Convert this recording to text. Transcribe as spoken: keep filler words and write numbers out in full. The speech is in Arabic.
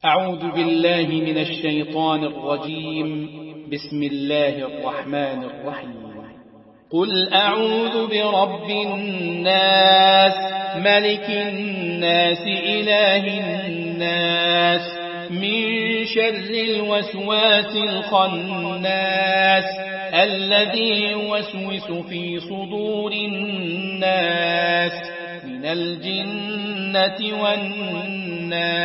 أعوذ بالله من الشيطان الرجيم. بسم الله الرحمن الرحيم. قل أعوذ برب الناس ملك الناس إله الناس من شر الوسواس الخناس الذي يوسوس في صدور الناس من الجنة والناس.